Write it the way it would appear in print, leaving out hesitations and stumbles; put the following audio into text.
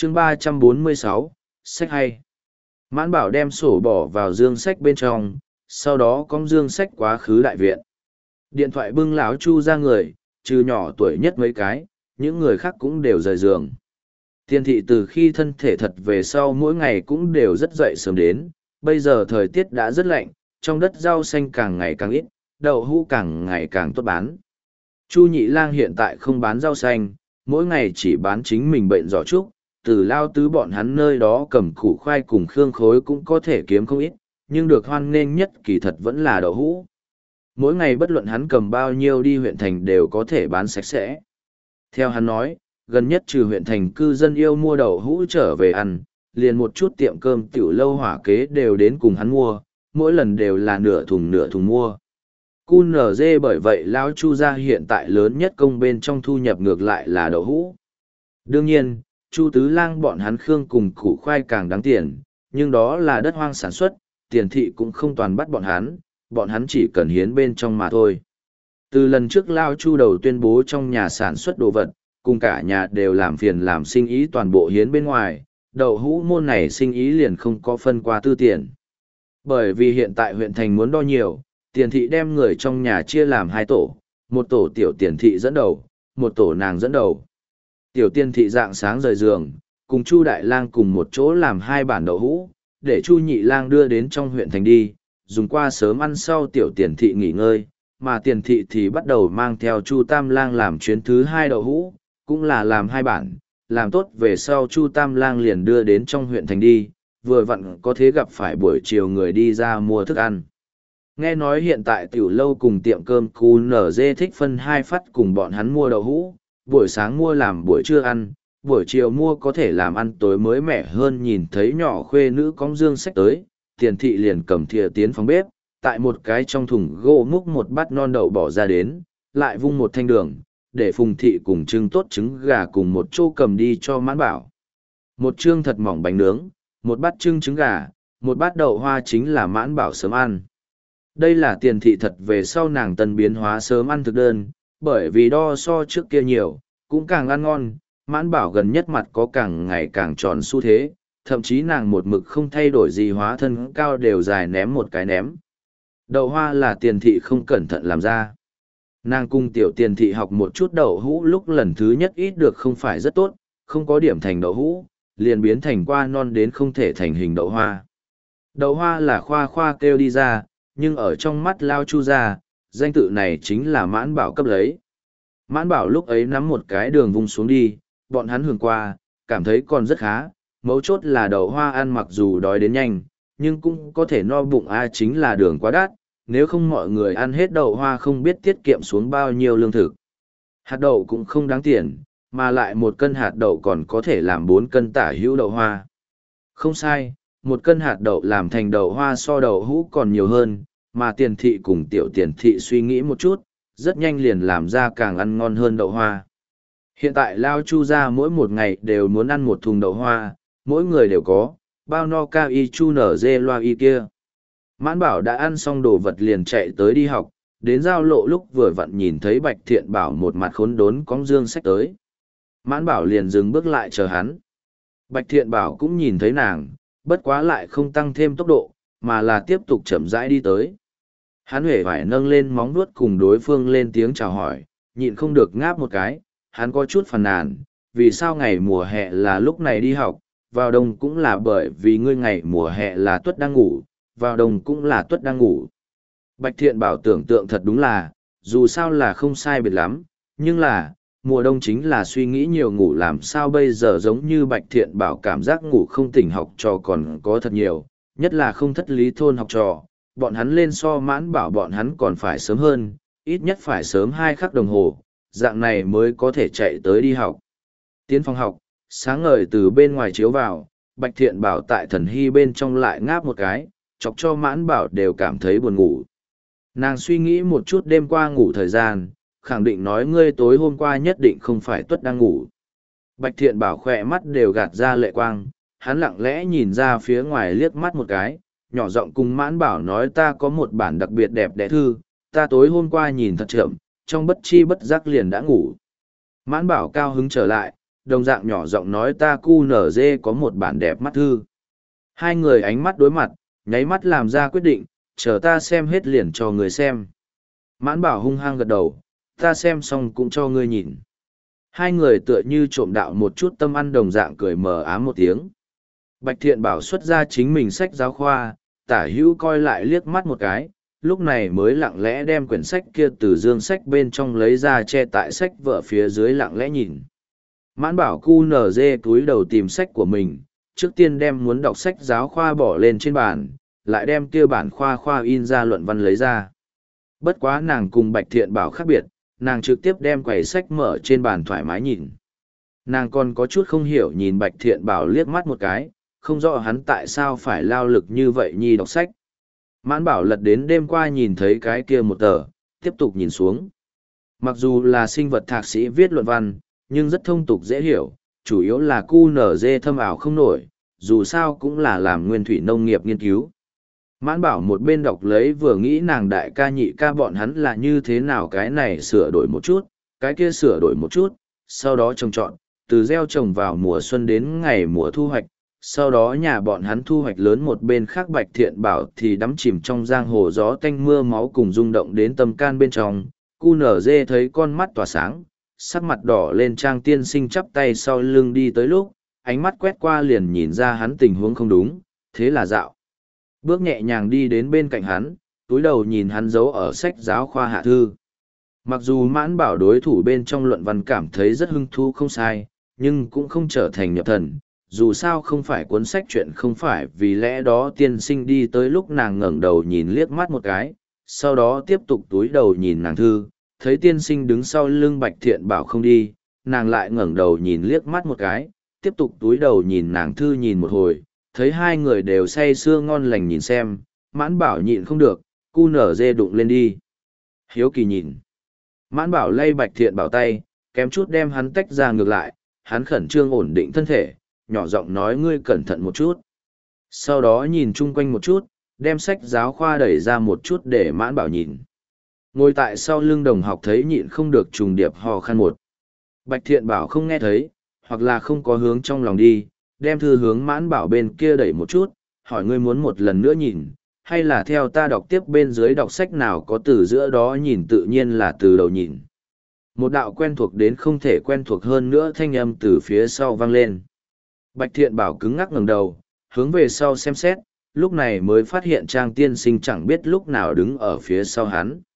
chương 346, sách hay. Mãn Bảo đem sổ bỏ vào dương sách bên trong, sau đó cong dương sách quá khứ đại viện. Điện thoại bưng lão Chu ra người, trừ nhỏ tuổi nhất mấy cái, những người khác cũng đều rời giường. Tiền thị từ khi thân thể thật về sau mỗi ngày cũng đều rất dậy sớm đến, bây giờ thời tiết đã rất lạnh, trong đất rau xanh càng ngày càng ít, đậu hũ càng ngày càng tốt bán. Chu Nhị Lang hiện tại không bán rau xanh, mỗi ngày chỉ bán chính mình bệnh giỏ trúc, từ Lao Tứ bọn hắn nơi đó cầm củ khoai cùng khương khối cũng có thể kiếm không ít, nhưng được hoan nghênh nhất kỳ thật vẫn là đậu hũ. Mỗi ngày bất luận hắn cầm bao nhiêu đi huyện thành đều có thể bán sạch sẽ. Theo hắn nói, gần nhất trừ huyện thành cư dân yêu mua đậu hũ trở về ăn, liền một chút tiệm cơm tiểu lâu hỏa kế đều đến cùng hắn mua, mỗi lần đều là nửa thùng mua. QNZ bởi vậy Lão Chu gia hiện tại lớn nhất công bên trong thu nhập ngược lại là đậu hũ. Đương nhiên, Chu Tứ Lang bọn hắn khương cùng củ khoai càng đáng tiền, nhưng đó là đất hoang sản xuất, tiền thị cũng không toàn bắt bọn hắn chỉ cần hiến bên trong mà thôi. Từ lần trước Lao Chu đầu tuyên bố trong nhà sản xuất đồ vật, cùng cả nhà đều làm phiền làm sinh ý toàn bộ hiến bên ngoài, đậu hũ môn này sinh ý liền không có phân qua tư tiền. Bởi vì hiện tại huyện thành muốn đo nhiều, tiền thị đem người trong nhà chia làm hai tổ, một tổ tiểu tiền thị dẫn đầu, một tổ nàng dẫn đầu. Tiểu tiền thị dạng sáng rời giường, cùng Chu Đại Lang cùng một chỗ làm hai bản đậu hũ, để Chu Nhị Lang đưa đến trong huyện thành đi, dùng qua sớm ăn sau tiểu tiền thị nghỉ ngơi, mà tiền thị thì bắt đầu mang theo Chu Tam Lang làm chuyến thứ hai đậu hũ, cũng là làm hai bản, làm tốt về sau Chu Tam Lang liền đưa đến trong huyện thành đi, vừa vặn có thế gặp phải buổi chiều người đi ra mua thức ăn. Nghe nói hiện tại tiểu lâu cùng tiệm cơm QNZ thích phân hai phát cùng bọn hắn mua đậu hũ, buổi sáng mua làm buổi trưa ăn, buổi chiều mua có thể làm ăn tối mới mẻ hơn. Nhìn thấy nhỏ khuê nữ cong dương sách tới, tiền thị liền cầm thìa tiến phòng bếp, tại một cái trong thùng gỗ múc một bát non đậu bỏ ra đến, lại vung một thanh đường, để Phùng thị cùng trưng tốt trứng gà cùng một chỗ cầm đi cho Mãn Bảo. Một chương thật mỏng bánh nướng, một bát trưng trứng gà, một bát đậu hoa chính là Mãn Bảo sớm ăn. Đây là tiền thị thật về sau nàng tân biến hóa sớm ăn thực đơn, bởi vì đo so trước kia nhiều, cũng càng ăn ngon. Mãn Bảo gần nhất mặt có càng ngày càng tròn xu thế, thậm chí nàng một mực không thay đổi gì, hóa thân cao đều dài ném một cái ném. Đậu hoa là tiền thị không cẩn thận làm ra. Nàng cùng tiểu tiền thị học một chút đậu hũ lúc lần thứ nhất ít được không phải rất tốt, không có điểm thành đậu hũ, liền biến thành qua non đến không thể thành hình đậu hoa. Đậu hoa là khoa khoa kêu đi ra, nhưng ở trong mắt Lao Chu ra, danh tự này chính là Mãn Bảo cấp lấy. Mãn Bảo lúc ấy nắm một cái đường vung xuống đi, bọn hắn hưởng qua, cảm thấy còn rất khá, mấu chốt là đậu hoa ăn mặc dù đói đến nhanh, nhưng cũng có thể no bụng chính là đường quá đắt, nếu không mọi người ăn hết đậu hoa không biết tiết kiệm xuống bao nhiêu lương thực. Hạt đậu cũng không đáng tiền, mà lại một cân hạt đậu còn có thể làm 4 cân tả hữu đậu hoa. Không sai, một cân hạt đậu làm thành đậu hoa so đậu hũ còn nhiều hơn, mà tiền thị cùng tiểu tiền thị suy nghĩ một chút, rất nhanh liền làm ra càng ăn ngon hơn đậu hoa. Hiện tại Lao Chu ra mỗi một ngày đều muốn ăn một thùng đậu hoa, mỗi người đều có, bao no cao y chu nở dê loa y kia. Mãn Bảo đã ăn xong đồ vật liền chạy tới đi học, đến giao lộ lúc vừa vặn nhìn thấy Bạch Thiện Bảo một mặt khốn đốn cong dương sách tới. Mãn Bảo liền dừng bước lại chờ hắn. Bạch Thiện Bảo cũng nhìn thấy nàng, bất quá lại không tăng thêm tốc độ, mà là tiếp tục chậm rãi đi tới. Hắn huệ phải nâng lên móng vuốt cùng đối phương lên tiếng chào hỏi, nhịn không được ngáp một cái, hắn có chút phàn nàn, vì sao ngày mùa hè là lúc này đi học, vào đông cũng là bởi vì ngươi ngày mùa hè là Tuất đang ngủ, vào đông cũng là Tuất đang ngủ. Bạch Thiện Bảo tưởng tượng thật đúng là, dù sao là không sai biệt lắm, nhưng là, mùa đông chính là suy nghĩ nhiều ngủ, làm sao bây giờ giống như Bạch Thiện Bảo cảm giác ngủ không tỉnh học trò còn có thật nhiều, nhất là không thất lý thôn học trò, bọn hắn lên so Mãn Bảo bọn hắn còn phải sớm hơn, ít nhất phải sớm 2 khắc đồng hồ, dạng này mới có thể chạy tới đi học. Tiến phòng học, sáng ngời từ bên ngoài chiếu vào, Bạch Thiện Bảo tại Thần Hy bên trong lại ngáp một cái, chọc cho Mãn Bảo đều cảm thấy buồn ngủ. Nàng suy nghĩ một chút đêm qua ngủ thời gian, khẳng định nói ngươi tối hôm qua nhất định không phải Tuất đang ngủ. Bạch Thiện Bảo khỏe mắt đều gạt ra lệ quang, hắn lặng lẽ nhìn ra phía ngoài liếc mắt một cái, nhỏ giọng cùng Mãn Bảo nói ta có một bản đặc biệt đẹp đẽ thư, ta tối hôm qua nhìn thật chậm, trong bất chi bất giác liền đã ngủ. Mãn Bảo cao hứng trở lại, đồng dạng nhỏ giọng nói ta cu nở dê có một bản đẹp mắt thư. Hai người ánh mắt đối mặt, nháy mắt làm ra quyết định, chờ ta xem hết liền cho người xem. Mãn bảo hung hăng gật đầu, ta xem xong cũng cho ngươi nhìn. Hai người tựa như trộm đạo một chút tâm ăn đồng dạng cười mờ ám một tiếng. Bạch Thiện Bảo xuất ra chính mình sách giáo khoa, tả hữu coi lại liếc mắt một cái, lúc này mới lặng lẽ đem quyển sách kia từ dương sách bên trong lấy ra che tại sách vở phía dưới lặng lẽ nhìn. Mãn bảo cu nở dê túi đầu tìm sách của mình, trước tiên đem muốn đọc sách giáo khoa bỏ lên trên bàn, lại đem kia bản khoa in ra luận văn lấy ra. Bất quá nàng cùng Bạch Thiện Bảo khác biệt, nàng trực tiếp đem quầy sách mở trên bàn thoải mái nhìn. Nàng còn có chút không hiểu nhìn Bạch Thiện Bảo liếc mắt một cái, không rõ hắn tại sao phải lao lực như vậy nhi đọc sách. Mãn bảo lật đến đêm qua nhìn thấy cái kia một tờ, tiếp tục nhìn xuống. Mặc dù là sinh vật thạc sĩ viết luận văn, nhưng rất thông tục dễ hiểu, chủ yếu là QNZ thâm ảo không nổi, dù sao cũng là làm nguyên thủy nông nghiệp nghiên cứu. Mãn bảo một bên đọc lấy vừa nghĩ nàng đại ca nhị ca bọn hắn là như thế nào cái này sửa đổi một chút, cái kia sửa đổi một chút, sau đó trồng trọt, từ gieo trồng vào mùa xuân đến ngày mùa thu hoạch, sau đó nhà bọn hắn thu hoạch lớn một bên khác Bạch Thiện Bảo thì đắm chìm trong giang hồ gió tanh mưa máu cùng rung động đến tâm can bên trong. QNZ thấy con mắt tỏa sáng, sắc mặt đỏ lên Trang tiên sinh chắp tay sau lưng đi tới lúc, ánh mắt quét qua liền nhìn ra hắn tình huống không đúng, thế là dạo. Bước nhẹ nhàng đi đến bên cạnh hắn, túi đầu nhìn hắn giấu ở sách giáo khoa hạ thư. Mặc dù mãn bảo đối thủ bên trong luận văn cảm thấy rất hứng thú không sai, nhưng cũng không trở thành nhập thần. Dù sao không phải cuốn sách chuyện không phải vì lẽ đó tiên sinh đi tới lúc nàng ngẩng đầu nhìn liếc mắt một cái, sau đó tiếp tục túi đầu nhìn nàng thư, thấy tiên sinh đứng sau lưng Bạch Thiện Bảo không đi, nàng lại ngẩng đầu nhìn liếc mắt một cái, tiếp tục túi đầu nhìn nàng thư nhìn một hồi, thấy hai người đều say sưa ngon lành nhìn xem, mãn bảo nhịn không được, cu nở dê đụng lên đi. Hiếu kỳ nhìn. Mãn bảo lay Bạch Thiện Bảo tay, kém chút đem hắn tách ra ngược lại, hắn khẩn trương ổn định thân thể, nhỏ giọng nói ngươi cẩn thận một chút. Sau đó nhìn chung quanh một chút, đem sách giáo khoa đẩy ra một chút để mãn bảo nhìn. Ngồi tại sau lưng đồng học thấy nhịn không được trùng điệp hò khan một. Bạch Thiện Bảo không nghe thấy, hoặc là không có hướng trong lòng đi, đem thư hướng mãn bảo bên kia đẩy một chút, hỏi ngươi muốn một lần nữa nhìn, hay là theo ta đọc tiếp bên dưới đọc sách nào có từ giữa đó nhìn tự nhiên là từ đầu nhìn. Một đạo quen thuộc đến không thể quen thuộc hơn nữa thanh âm từ phía sau vang lên. Bạch Thiện Bảo cứng ngắc ngẩng đầu, hướng về sau xem xét, lúc này mới phát hiện Trang tiên sinh chẳng biết lúc nào đứng ở phía sau hắn.